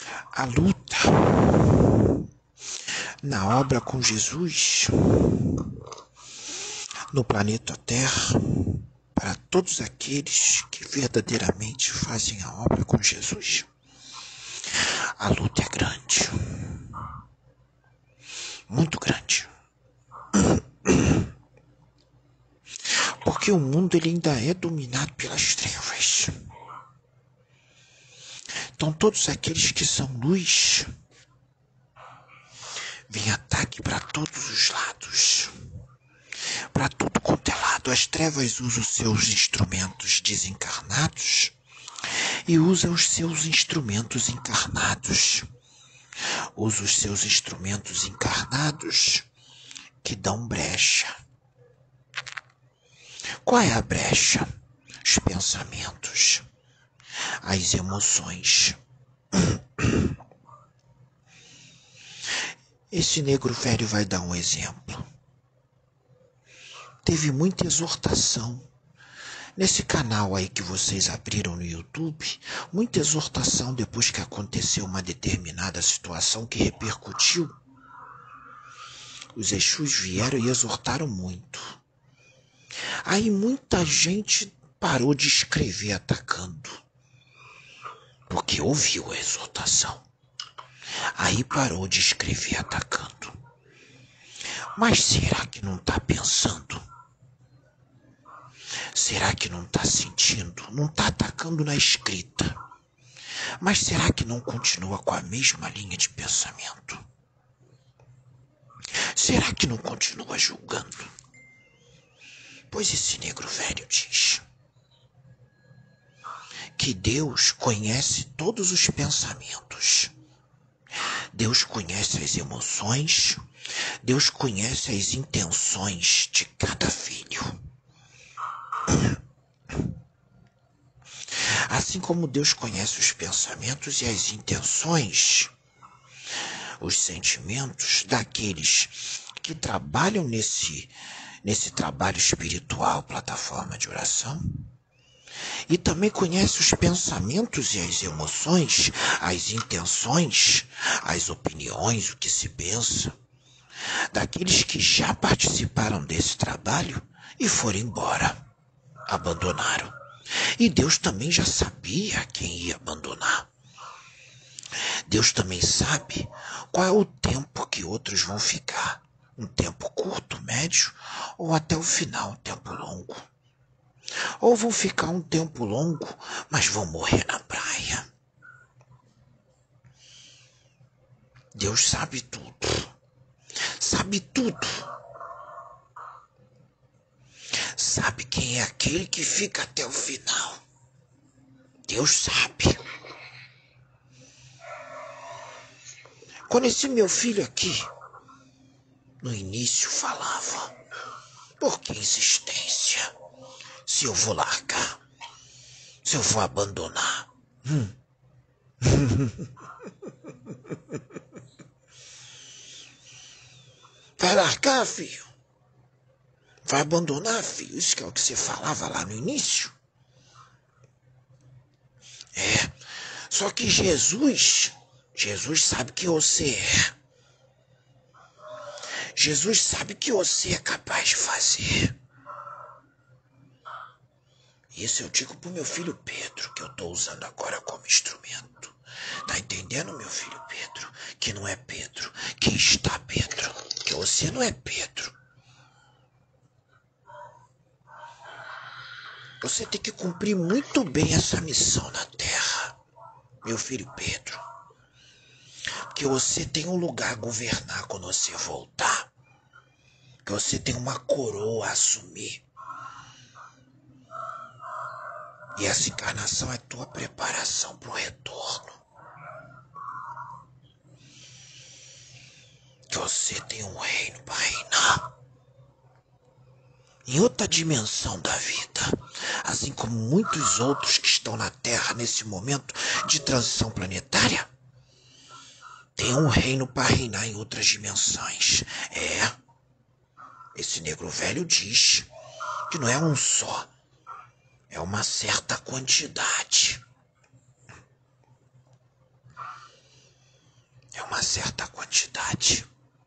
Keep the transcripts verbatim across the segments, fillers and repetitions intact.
A luta na obra com Jesus no planeta Terra, para todos aqueles que verdadeiramente fazem a obra com Jesus, a luta é grande, muito grande, porque o mundo ele ainda é dominado pelas trevas. Então todos aqueles que são luz, vem ataque para todos os lados, para tudo quanto é lado. As trevas usam os seus instrumentos desencarnados e usa os seus instrumentos encarnados. Usa os seus instrumentos encarnados que dão brecha. Qual é a brecha? Os pensamentos, as emoções. Esse negro velho vai dar um exemplo. Teve muita exortação nesse canal aí que vocês abriram no YouTube, muita exortação depois que aconteceu uma determinada situação que repercutiu. Os Exus vieram e exortaram muito. Aí muita gente parou de escrever atacando, porque ouviu a exortação. Aí parou de escrever atacando. Mas será que não está pensando? Será que não está sentindo? Não está atacando na escrita. Mas será que não continua com a mesma linha de pensamento? Será que não continua julgando? Pois esse negro velho diz que Deus conhece todos os pensamentos. Deus conhece as emoções. Deus conhece as intenções de cada filho. Assim como Deus conhece os pensamentos e as intenções, os sentimentos daqueles que trabalham nesse, nesse trabalho espiritual, plataforma de oração, e também conhece os pensamentos e as emoções, as intenções, as opiniões, o que se pensa, daqueles que já participaram desse trabalho e foram embora, abandonaram. E Deus também já sabia quem ia abandonar. Deus também sabe qual é o tempo que outros vão ficar. Um tempo curto, médio, ou até o final, um tempo longo. Ou vão ficar um tempo longo, mas vão morrer na praia. Deus sabe tudo. Sabe tudo. Sabe quem é aquele que fica até o final. Deus sabe. Quando esse meu filho aqui, no início falava, por que insistência? Se eu vou largar, se eu vou abandonar. Hum. Vai largar, filho? Vai abandonar, filho? Isso que é o que você falava lá no início? É, só que Jesus, Jesus sabe que você é. Jesus sabe que você é capaz de fazer. Isso eu digo pro meu filho Pedro, que eu tô usando agora como instrumento. Tá entendendo, meu filho Pedro? Que não é Pedro, que está Pedro. Que você não é Pedro. Você tem que cumprir muito bem essa missão na Terra, meu filho Pedro. Porque você tem um lugar a governar quando você voltar. Que você tem uma coroa a assumir. E essa encarnação é tua preparação para o retorno. Que você tem um reino para reinar. Em outra dimensão da vida. Assim como muitos outros que estão na Terra nesse momento de transição planetária. Tem um reino para reinar em outras dimensões. É. Esse negro velho diz que não é um só. É uma certa quantidade. uma certa quantidade,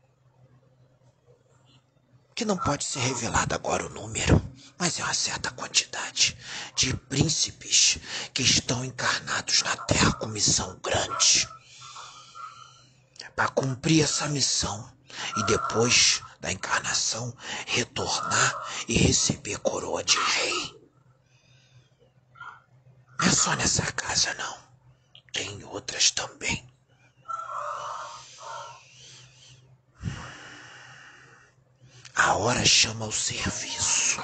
que não pode ser revelado agora o número, mas é uma certa quantidade de príncipes que estão encarnados na Terra com missão grande, para cumprir essa missão e depois da encarnação retornar e receber coroa de rei. Não é só nessa casa, não. Tem outras também. A hora chama o serviço.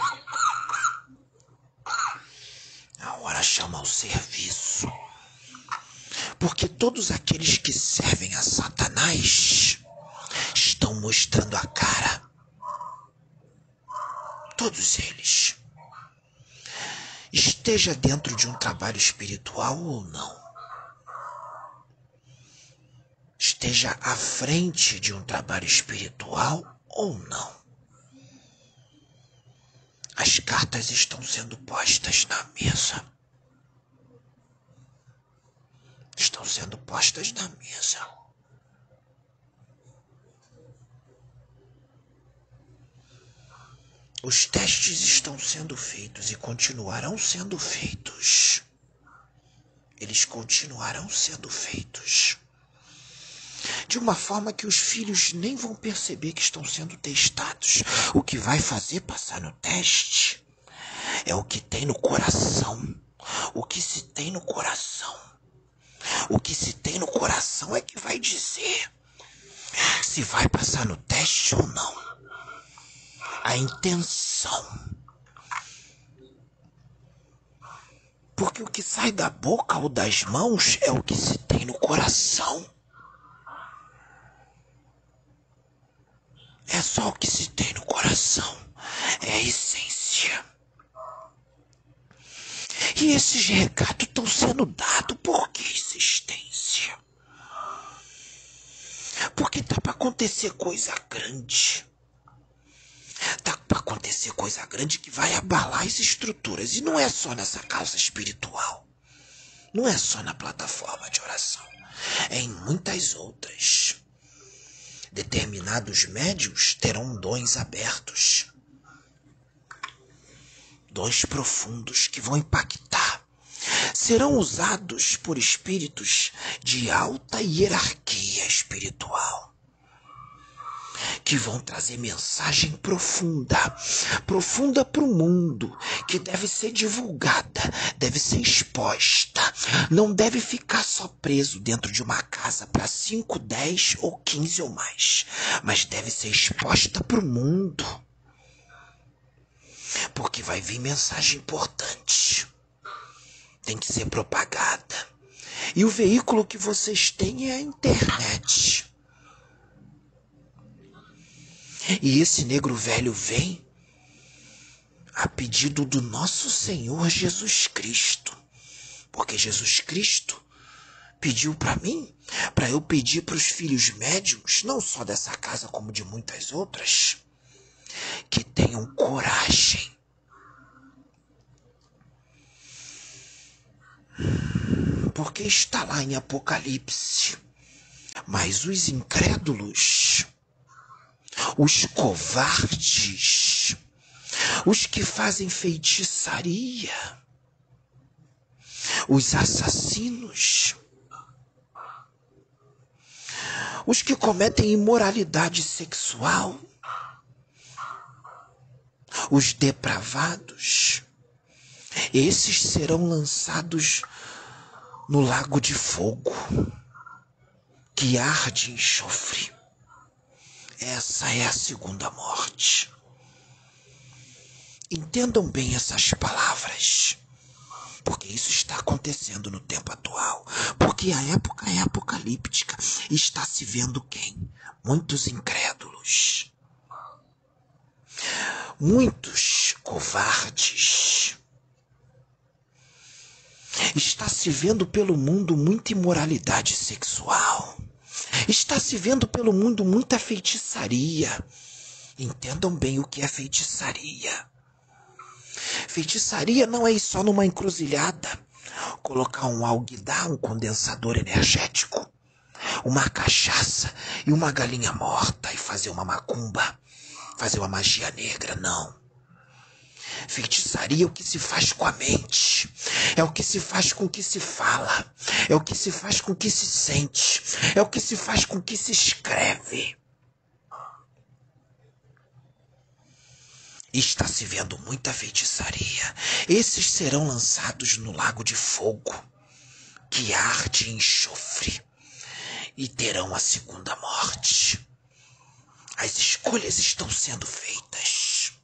A hora chama o serviço. Porque todos aqueles que servem a Satanás estão mostrando a cara. Todos eles. Esteja dentro de um trabalho espiritual ou não. Esteja à frente de um trabalho espiritual ou não. As cartas estão sendo postas na mesa. Estão sendo postas na mesa. Os testes estão sendo feitos e continuarão sendo feitos. Eles continuarão sendo feitos. De uma forma que os filhos nem vão perceber que estão sendo testados. O que vai fazer passar no teste é o que tem no coração. O que se tem no coração. O que se tem no coração é que vai dizer se vai passar no teste ou não. A intenção. Porque o que sai da boca ou das mãos é o que se tem no coração. É só o que se tem no coração. É a essência. E esses recados estão sendo dados. Por que insistência? Porque tá para acontecer coisa grande. Tá para acontecer coisa grande que vai abalar as estruturas. E não é só nessa casa espiritual. Não é só na plataforma de oração. É em muitas outras. Determinados médiuns terão dons abertos. Dons profundos que vão impactar. Serão usados por espíritos de alta hierarquia espiritual. Que vão trazer mensagem profunda, profunda para o mundo, que deve ser divulgada, deve ser exposta, não deve ficar só preso dentro de uma casa para cinco, dez ou quinze ou mais, mas deve ser exposta para o mundo, porque vai vir mensagem importante, tem que ser propagada, e o veículo que vocês têm é a internet. E esse negro velho vem a pedido do nosso Senhor Jesus Cristo. Porque Jesus Cristo pediu para mim, para eu pedir para os filhos médiuns, não só dessa casa como de muitas outras, que tenham coragem. Porque está lá em Apocalipse. Mas os incrédulos, os covardes, os que fazem feitiçaria, os assassinos, os que cometem imoralidade sexual, os depravados, esses serão lançados no lago de fogo, que arde em enxofre. Essa é a segunda morte. Entendam bem essas palavras, porque isso está acontecendo no tempo atual. Porque a época é apocalíptica e está se vendo quem? Muitos incrédulos. Muitos covardes. Está se vendo pelo mundo muita imoralidade sexual. Está se vendo pelo mundo muita feitiçaria. Entendam bem o que é feitiçaria. Feitiçaria não é ir só numa encruzilhada, colocar um alguidar, um condensador energético, uma cachaça e uma galinha morta e fazer uma macumba, fazer uma magia negra, não. Feitiçaria é o que se faz com a mente, é o que se faz com o que se fala, é o que se faz com o que se sente, é o que se faz com o que se escreve. Está se vendo muita feitiçaria. Esses serão lançados no lago de fogo, que arde em enxofre, e terão a segunda morte. As escolhas estão sendo feitas.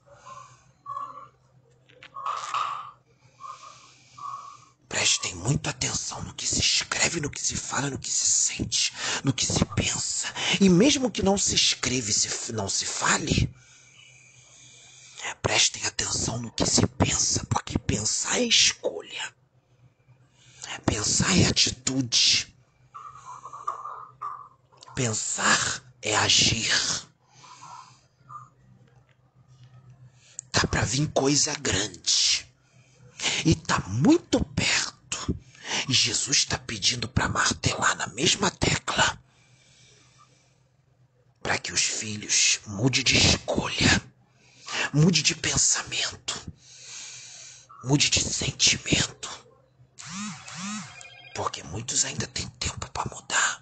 Prestem muita atenção no que se escreve, no que se fala, no que se sente, no que se pensa. E mesmo que não se escreva e se, não se fale, prestem atenção no que se pensa, porque pensar é escolha. Pensar é atitude. Pensar é agir. Tá pra vir coisa grande. E tá muito perto. E Jesus está pedindo para martelar na mesma tecla, para que os filhos mude de escolha, mude de pensamento, mude de sentimento. Porque muitos ainda têm tempo para mudar.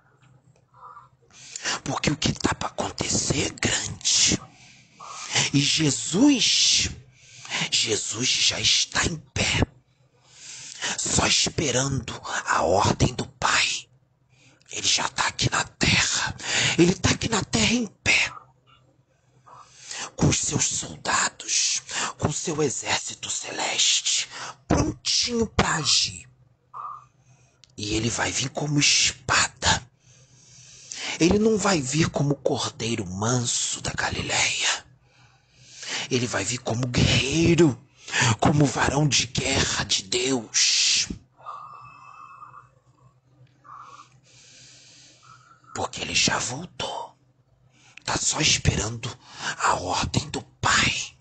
Porque o que tá para acontecer é grande. E Jesus, Jesus já está em pé, só esperando a ordem do Pai. Ele já está aqui na terra. Ele está aqui na terra em pé, com os seus soldados, com o seu exército celeste, prontinho para agir. E ele vai vir como espada. Ele não vai vir como o cordeiro manso da Galileia. Ele vai vir como guerreiro, como varão de guerra de Deus. Porque ele já voltou. Tá só esperando a ordem do Pai.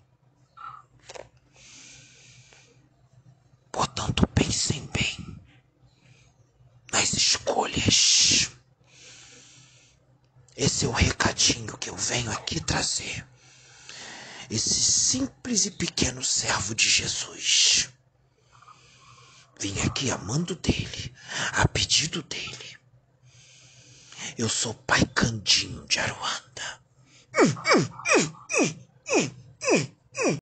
Portanto, pensem bem nas escolhas. Esse é o recadinho que eu venho aqui trazer. Esse simples e pequeno servo de Jesus. Vim aqui a mando dele, a pedido dele. Eu sou Pai Candinho de Aruanda. Hum, hum, hum, hum, hum.